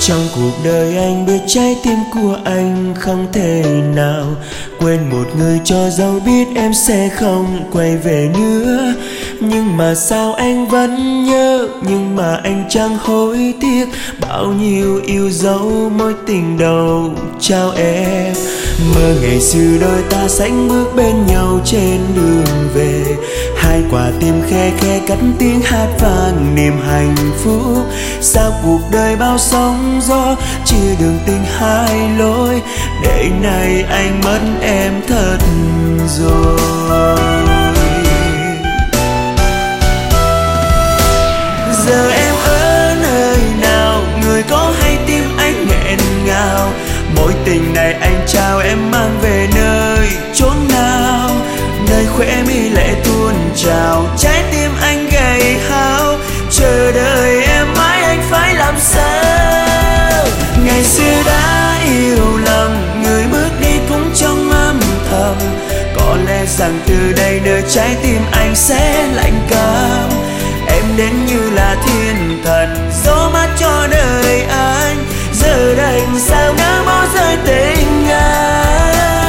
Trong cuộc đời anh biết trái tim của anh không thể nào quên một người, cho dẫu biết em sẽ không quay về nữa. Nhưng mà sao anh vẫn nhớ, nhưng mà anh chẳng hối tiếc bao nhiêu yêu dấu mối tình đầu trao em. Mơ ngày xưa đôi ta sánh bước bên nhau trên đường về, hai quả tim khe khe cất tiếng hát vang niềm hạnh phúc. Sao cuộc đời bao sóng gió chia đường tình hai lối, để nay anh mất em thật rồi. Giờ em ở nơi nào, người có hay tim anh nghẹn ngào. Mối tình này anh trao em mang về nơi chốn nào, nơi khóe mi lệ tuôn trào, trái tim anh gầy hao. Chờ đợi em mãi anh phải làm sao? Ngày xưa đã yêu lầm, người bước đi cũng trong âm thầm. Có lẽ rằng từ đây nơi trái tim anh sẽ lạnh cam. Em đến như là thiên thần, gió mát cho đời anh. Giờ đành sao nỡ bỏ rơi tình anh.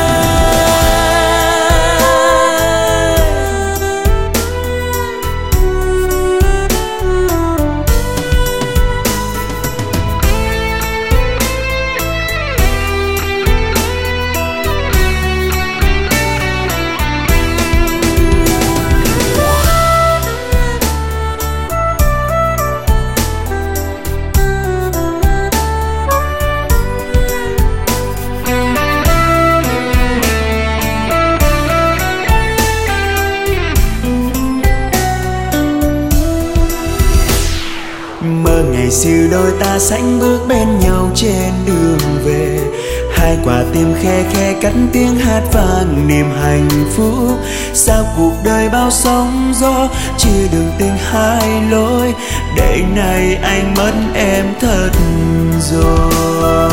Mơ ngày xưa đôi ta sánh bước bên nhau trên đường về, hai quả tim khe khe cất tiếng hát vang niềm hạnh phúc. Sao cuộc đời bao sóng gió chia đường tình hai lối, để nay anh mất em thật rồi.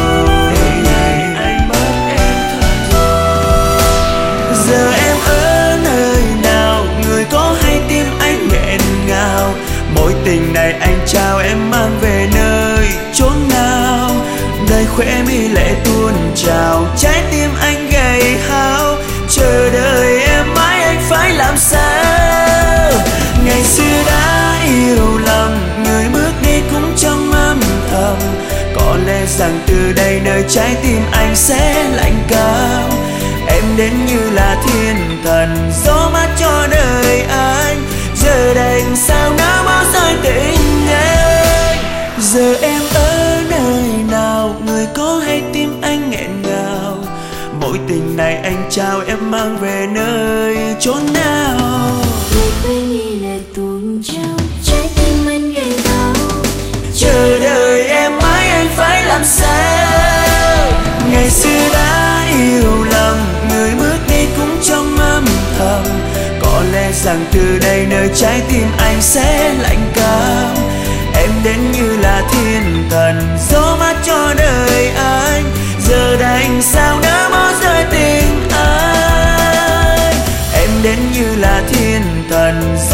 Giờ em ở nơi nào, người có hay tim anh nghẹn ngào. Mối tình này anh trao em mang về nơi chốn nào, nơi khóe mi lệ tuôn trào, trái tim anh gầy hao. Chờ đợi em mãi anh phải làm sao? Ngày xưa đã yêu lầm, người bước đi cũng trong âm thầm. Có lẽ rằng từ đây nơi trái tim anh sẽ lạnh cao. Em đến như là thiên thần, gió mát cho đời anh. Giờ đành sao nỡ bỏ rơi tình anh. Giờ em ở nơi nào, người có hay tim anh nghẹn ngào. Mối tình này anh trao em mang về nơi chốn nào. Trái tim anh gầy gò. Chờ đợi em mãi anh phải làm sao? Ngày xưa đã yêu lầm, người bước đi cũng trong âm thầm. Có lẽ rằng từ đây nơi trái tim anh sẽ lạnh cam. Em đến như là thiên thần, gió mát cho đời anh. Giờ đành sao nỡ bỏ rơi tình anh. Em đến như là thiên thần.